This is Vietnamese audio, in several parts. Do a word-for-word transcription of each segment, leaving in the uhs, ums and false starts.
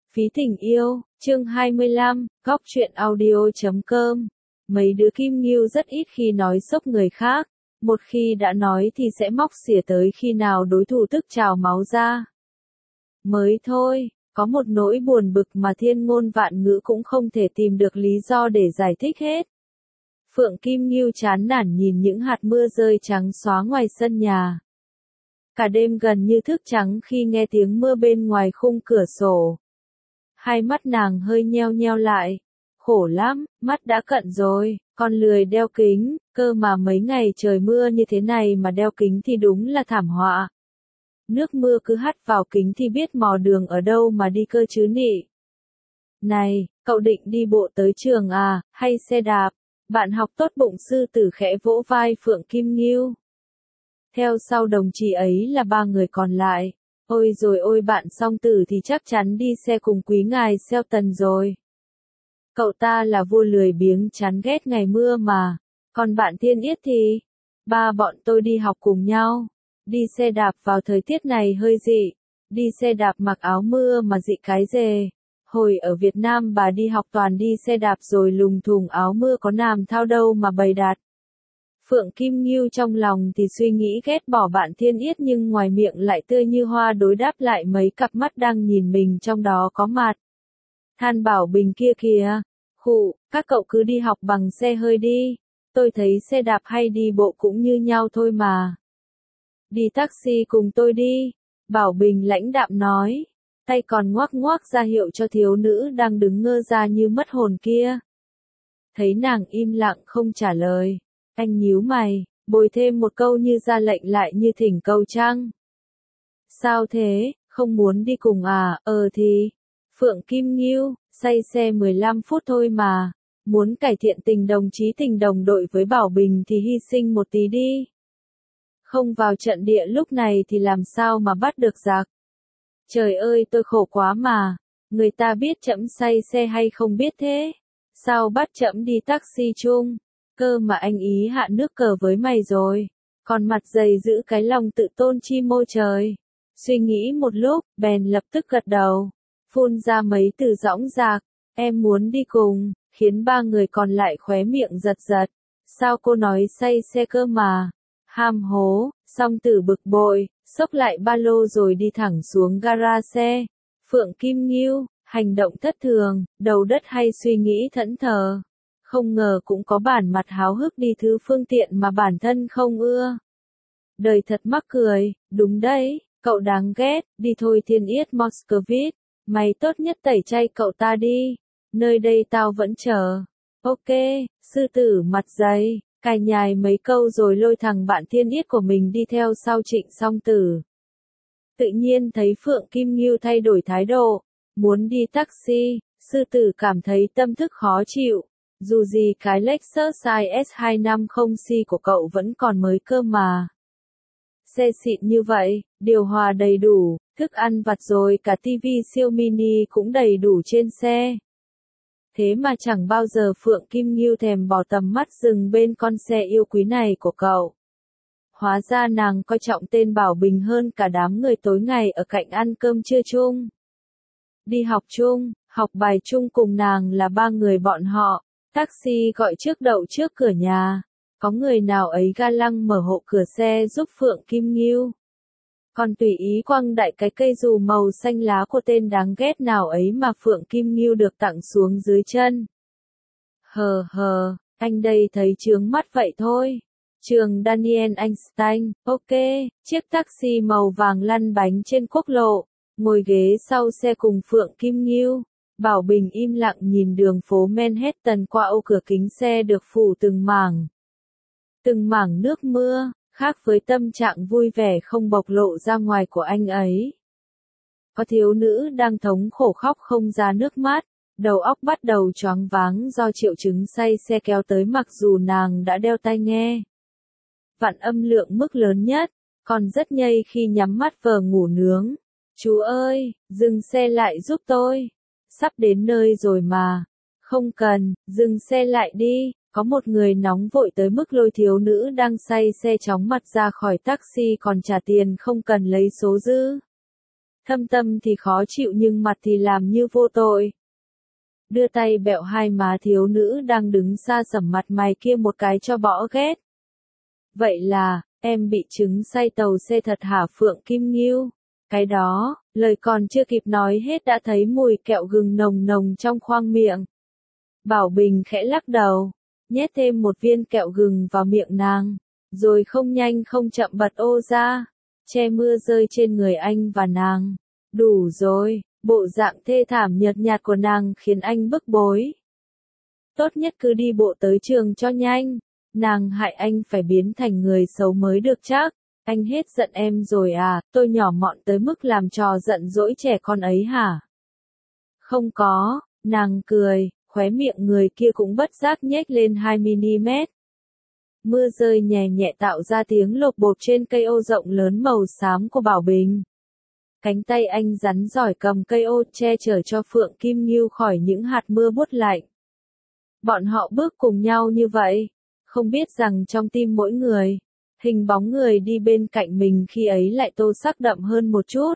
Phí tình yêu, chương hai mươi lăm, góc truyện audio chấm com. Mấy đứa Kim Ngưu rất ít khi nói xốc người khác, một khi đã nói thì sẽ móc xỉa tới khi nào đối thủ tức trào máu ra. Mới thôi, có một nỗi buồn bực mà thiên ngôn vạn ngữ cũng không thể tìm được lý do để giải thích hết. Phượng Kim Ngưu chán nản nhìn những hạt mưa rơi trắng xóa ngoài sân nhà. Cả đêm gần như thức trắng khi nghe tiếng mưa bên ngoài khung cửa sổ. Hai mắt nàng hơi nheo nheo lại. Khổ lắm, mắt đã cận rồi, còn lười đeo kính, cơ mà mấy ngày trời mưa như thế này mà đeo kính thì đúng là thảm họa. Nước mưa cứ hắt vào kính thì biết mò đường ở đâu mà đi cơ chứ nị. Này, cậu định đi bộ tới trường à, hay xe đạp? Bạn học tốt bụng sư tử khẽ vỗ vai Phượng Kim Ngưu. Theo sau đồng chí ấy là ba người còn lại. Ôi rồi ôi, bạn song tử thì chắc chắn đi xe cùng quý ngài xeo tần rồi. Cậu ta là vua lười biếng chán ghét ngày mưa mà. Còn bạn Thiên Yết thì? Ba bọn tôi đi học cùng nhau. Đi xe đạp vào thời tiết này hơi dị. Đi xe đạp mặc áo mưa mà dị cái dề. Hồi ở Việt Nam bà đi học toàn đi xe đạp rồi lùng thùng áo mưa có nàm thao đâu mà bày đặt. Phượng Kim Ngưu trong lòng thì suy nghĩ ghét bỏ bạn Thiên Yết nhưng ngoài miệng lại tươi như hoa đối đáp lại mấy cặp mắt đang nhìn mình trong đó có mặt. Than Bảo Bình kia kìa, khụ, các cậu cứ đi học bằng xe hơi đi, tôi thấy xe đạp hay đi bộ cũng như nhau thôi mà. Đi taxi cùng tôi đi, Bảo Bình lãnh đạm nói, tay còn ngoác ngoác ra hiệu cho thiếu nữ đang đứng ngơ ra như mất hồn kia. Thấy nàng im lặng không trả lời. Anh nhíu mày, bồi thêm một câu như ra lệnh lại như thỉnh cầu chăng? Sao thế, không muốn đi cùng à, ờ thì. Phượng Kim Ngưu, say xe mười lăm phút thôi mà. Muốn cải thiện tình đồng chí tình đồng đội với Bảo Bình thì hy sinh một tí đi. Không vào trận địa lúc này thì làm sao mà bắt được giặc. Trời ơi tôi khổ quá mà. Người ta biết trẫm say xe hay không biết thế? Sao bắt trẫm đi taxi chung? Cơ mà anh ý hạ nước cờ với mày rồi, còn mặt dày giữ cái lòng tự tôn chi mô trời. Suy nghĩ một lúc, bèn lập tức gật đầu, phun ra mấy từ dõng dạc, em muốn đi cùng, khiến ba người còn lại khóe miệng giật giật. Sao cô nói say xe cơ mà? Ham hố, song tử bực bội, xốc lại ba lô rồi đi thẳng xuống gara xe. Phượng Kim Ngưu, hành động thất thường, đầu đất hay suy nghĩ thẫn thờ. Không ngờ cũng có bản mặt háo hức đi thứ phương tiện mà bản thân không ưa. Đời thật mắc cười, đúng đấy, cậu đáng ghét, đi thôi Thiên Yết Moscovite, mày tốt nhất tẩy chay cậu ta đi, nơi đây tao vẫn chờ. Ok, sư tử mặt dày, cài nhài mấy câu rồi lôi thằng bạn Thiên Yết của mình đi theo sau Trịnh Song Tử. Tự nhiên thấy Phượng Kim Ngưu thay đổi thái độ, muốn đi taxi, sư tử cảm thấy tâm thức khó chịu. Dù gì cái Lexus i ét hai năm không C của cậu vẫn còn mới cơ mà. Xe xịn như vậy, điều hòa đầy đủ, thức ăn vặt rồi cả tivi siêu mini cũng đầy đủ trên xe. Thế mà chẳng bao giờ Phượng Kim Ngưu thèm bỏ tầm mắt dừng bên con xe yêu quý này của cậu. Hóa ra nàng coi trọng tên Bảo Bình hơn cả đám người tối ngày ở cạnh ăn cơm trưa chung. Đi học chung, học bài chung cùng nàng là ba người bọn họ. Taxi gọi trước đậu trước cửa nhà. Có người nào ấy ga lăng mở hộ cửa xe giúp Phượng Kim Ngưu. Còn tùy ý quăng đại cái cây dù màu xanh lá của tên đáng ghét nào ấy mà Phượng Kim Ngưu được tặng xuống dưới chân. Hờ hờ, anh đây thấy chướng mắt vậy thôi. Trường Daniel Einstein, ok, chiếc taxi màu vàng lăn bánh trên quốc lộ. Ngồi ghế sau xe cùng Phượng Kim Ngưu. Bảo Bình im lặng nhìn đường phố Manhattan qua ô cửa kính xe được phủ từng mảng. Từng mảng nước mưa, khác với tâm trạng vui vẻ không bộc lộ ra ngoài của anh ấy. Có thiếu nữ đang thống khổ khóc không ra nước mắt, đầu óc bắt đầu choáng váng do triệu chứng say xe kéo tới mặc dù nàng đã đeo tai nghe. Vặn âm lượng mức lớn nhất, còn rất nhây khi nhắm mắt vờ ngủ nướng. Chú ơi, dừng xe lại giúp tôi. Sắp đến nơi rồi mà. Không cần, dừng xe lại đi. Có một người nóng vội tới mức lôi thiếu nữ đang say xe chóng mặt ra khỏi taxi còn trả tiền không cần lấy số dư. Thâm tâm thì khó chịu nhưng mặt thì làm như vô tội. Đưa tay bẹo hai má thiếu nữ đang đứng xa sầm mặt mày kia một cái cho bỏ ghét. Vậy là, em bị trứng say tàu xe thật hả Phượng Kim Ngưu? Cái đó, lời còn chưa kịp nói hết đã thấy mùi kẹo gừng nồng nồng trong khoang miệng. Bảo Bình khẽ lắc đầu, nhét thêm một viên kẹo gừng vào miệng nàng, rồi không nhanh không chậm bật ô ra, che mưa rơi trên người anh và nàng. Đủ rồi, bộ dạng thê thảm nhợt nhạt của nàng khiến anh bức bối. Tốt nhất cứ đi bộ tới trường cho nhanh, nàng hại anh phải biến thành người xấu mới được chắc. Anh hết giận em rồi à, tôi nhỏ mọn tới mức làm trò giận dỗi trẻ con ấy hả? Không có, nàng cười, khóe miệng người kia cũng bất giác nhếch lên hai mi-li-mét. Mưa rơi nhẹ nhẹ tạo ra tiếng lộp bộp trên cây ô rộng lớn màu xám của Bảo Bình. Cánh tay anh rắn giỏi cầm cây ô che chở cho Phượng Kim Ngưu khỏi những hạt mưa buốt lạnh. Bọn họ bước cùng nhau như vậy, không biết rằng trong tim mỗi người, hình bóng người đi bên cạnh mình khi ấy lại tô sắc đậm hơn một chút.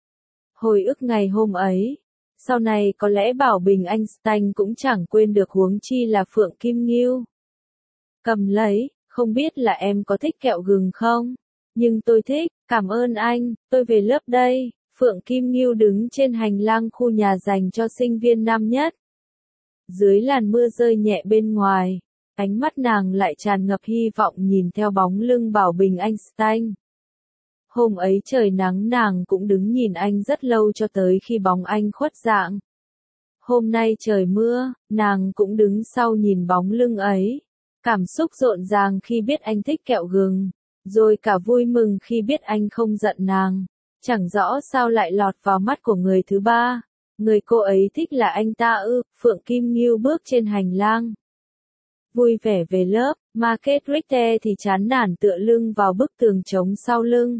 Hồi ức ngày hôm ấy, sau này có lẽ Bảo Bình Einstein cũng chẳng quên được huống chi là Phượng Kim Ngưu. Cầm lấy, không biết là em có thích kẹo gừng không? Nhưng tôi thích, cảm ơn anh, tôi về lớp đây. Phượng Kim Ngưu đứng trên hành lang khu nhà dành cho sinh viên năm nhất. Dưới làn mưa rơi nhẹ bên ngoài, ánh mắt nàng lại tràn ngập hy vọng nhìn theo bóng lưng Bảo Bình Einstein. Hôm ấy trời nắng nàng cũng đứng nhìn anh rất lâu cho tới khi bóng anh khuất dạng. Hôm nay trời mưa, nàng cũng đứng sau nhìn bóng lưng ấy. Cảm xúc rộn ràng khi biết anh thích kẹo gừng, rồi cả vui mừng khi biết anh không giận nàng. Chẳng rõ sao lại lọt vào mắt của người thứ ba. Người cô ấy thích là anh ta ư, Phượng Kim Ngưu bước trên hành lang. Vui vẻ về lớp, Margaret Richter thì chán nản tựa lưng vào bức tường trống sau lưng.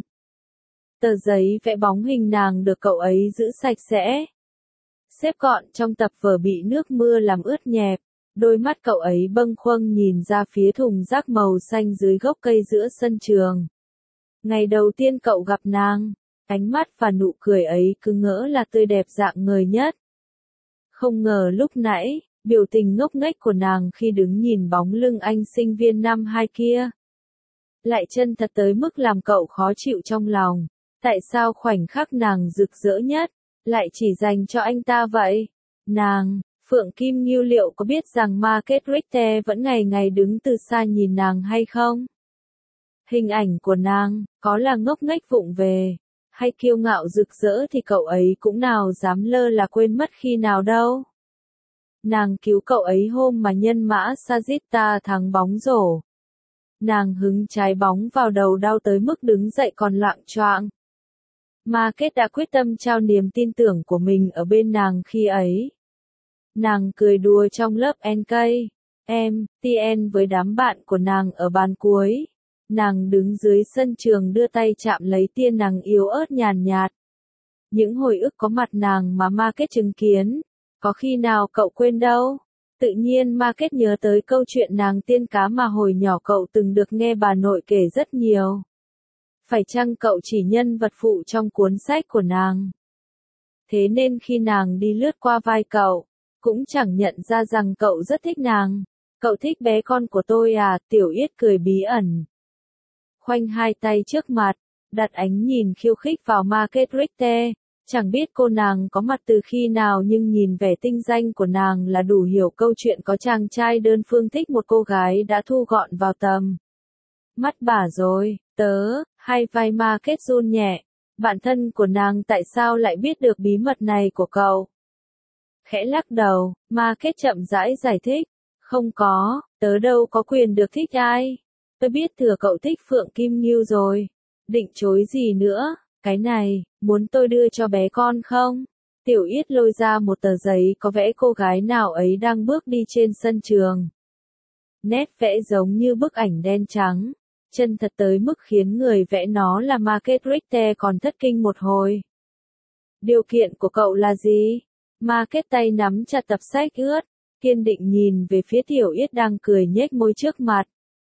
Tờ giấy vẽ bóng hình nàng được cậu ấy giữ sạch sẽ, xếp gọn trong tập vở bị nước mưa làm ướt nhẹp. Đôi mắt cậu ấy bâng khuâng nhìn ra phía thùng rác màu xanh dưới gốc cây giữa sân trường. Ngày đầu tiên cậu gặp nàng, ánh mắt và nụ cười ấy cứ ngỡ là tươi đẹp dạng người nhất. Không ngờ lúc nãy, biểu tình ngốc nghếch của nàng khi đứng nhìn bóng lưng anh sinh viên năm hai kia, lại chân thật tới mức làm cậu khó chịu trong lòng. Tại sao khoảnh khắc nàng rực rỡ nhất, lại chỉ dành cho anh ta vậy? Nàng, Phượng Kim Ngưu liệu có biết rằng Margaret Richter vẫn ngày ngày đứng từ xa nhìn nàng hay không? Hình ảnh của nàng, có là ngốc nghếch vụng về, hay kiêu ngạo rực rỡ thì cậu ấy cũng nào dám lơ là quên mất khi nào đâu. Nàng cứu cậu ấy hôm mà nhân mã Sagitta thắng bóng rổ. Nàng hứng trái bóng vào đầu đau tới mức đứng dậy còn loạng choạng. Margaret đã quyết tâm trao niềm tin tưởng của mình ở bên nàng khi ấy. Nàng cười đùa trong lớp en ca, em, tê en với đám bạn của nàng ở bàn cuối. Nàng đứng dưới sân trường đưa tay chạm lấy tia nắng yếu ớt nhàn nhạt. Những hồi ức có mặt nàng mà Margaret chứng kiến, có khi nào cậu quên đâu? Tự nhiên Margaret nhớ tới câu chuyện nàng tiên cá mà hồi nhỏ cậu từng được nghe bà nội kể rất nhiều. Phải chăng cậu chỉ nhân vật phụ trong cuốn sách của nàng? Thế nên khi nàng đi lướt qua vai cậu, cũng chẳng nhận ra rằng cậu rất thích nàng. Cậu thích bé con của tôi à? Tiểu Yết cười bí ẩn, khoanh hai tay trước mặt, đặt ánh nhìn khiêu khích vào Margaret Richter. Chẳng biết cô nàng có mặt từ khi nào nhưng nhìn vẻ tinh danh của nàng là đủ hiểu câu chuyện có chàng trai đơn phương thích một cô gái đã thu gọn vào tầm mắt bà rồi. Tớ, hai vai Margaret run nhẹ. Bạn thân của nàng tại sao lại biết được bí mật này của cậu? Khẽ lắc đầu, Margaret chậm rãi giải thích. Không có, tớ đâu có quyền được thích ai. Tôi biết thừa cậu thích Phượng Kim Ngưu rồi. Định chối gì nữa? Cái này, muốn tôi đưa cho bé con không? Tiểu Yết lôi ra một tờ giấy có vẽ cô gái nào ấy đang bước đi trên sân trường. Nét vẽ giống như bức ảnh đen trắng, chân thật tới mức khiến người vẽ nó là Margaret Richter còn thất kinh một hồi. Điều kiện của cậu là gì? Margaret tay nắm chặt tập sách ướt, kiên định nhìn về phía Tiểu Yết đang cười nhếch môi trước mặt.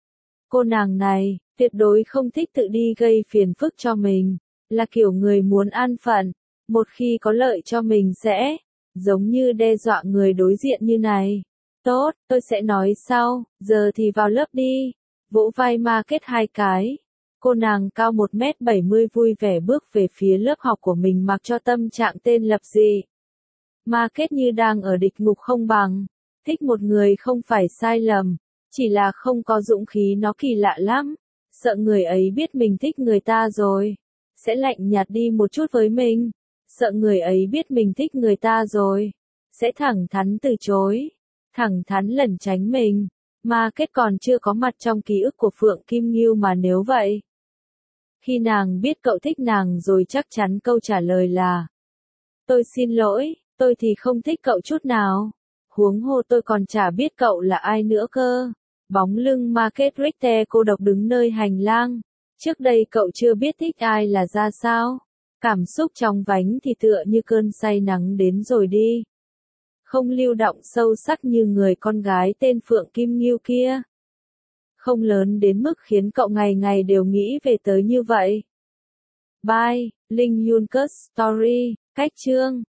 Cô nàng này, tuyệt đối không thích tự đi gây phiền phức cho mình, là kiểu người muốn an phận, Một khi có lợi cho mình sẽ, giống như đe dọa người đối diện như này. Tốt, tôi sẽ nói sau, giờ thì vào lớp đi. Vỗ vai Market hai cái. Cô nàng cao một mét bảy mươi vui vẻ bước về phía lớp học của mình mặc cho tâm trạng tên lập dị. Market như đang ở địch ngục không bằng. Thích một người không phải sai lầm, chỉ là không có dũng khí nó kỳ lạ lắm. Sợ người ấy biết mình thích người ta rồi, sẽ lạnh nhạt đi một chút với mình. Sợ người ấy biết mình thích người ta rồi, sẽ thẳng thắn từ chối, thẳng thắn lẩn tránh mình. Market còn chưa có mặt trong ký ức của Phượng Kim Ngưu mà nếu vậy. Khi nàng biết cậu thích nàng rồi chắc chắn câu trả lời là: tôi xin lỗi, tôi thì không thích cậu chút nào. Huống hồ tôi còn chả biết cậu là ai nữa cơ. Bóng lưng Market Richter cô độc đứng nơi hành lang. Trước đây cậu chưa biết thích ai là ra sao. Cảm xúc trong vánh thì tựa như cơn say nắng đến rồi đi. Không lưu động sâu sắc như người con gái tên Phượng Kim Ngưu kia. Không lớn đến mức khiến cậu ngày ngày đều nghĩ về tới như vậy. Bye, Linh Yuncus Story, cách chương.